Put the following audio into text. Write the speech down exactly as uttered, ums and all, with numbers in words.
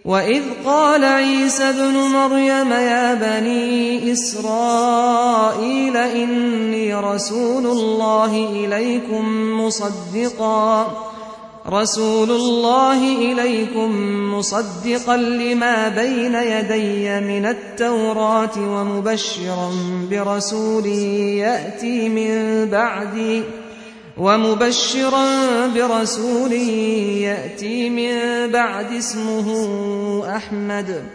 وإذ قال عيسى ابن مريم يا بني إسرائيل إني رسول الله إليكم مصدقا رسول الله إليكم مصدقا لما بين يدي من التوراة ومبشرا برسول يأتي من بعدي ومبشرا برسول يأتي من بعد اسمه أحمد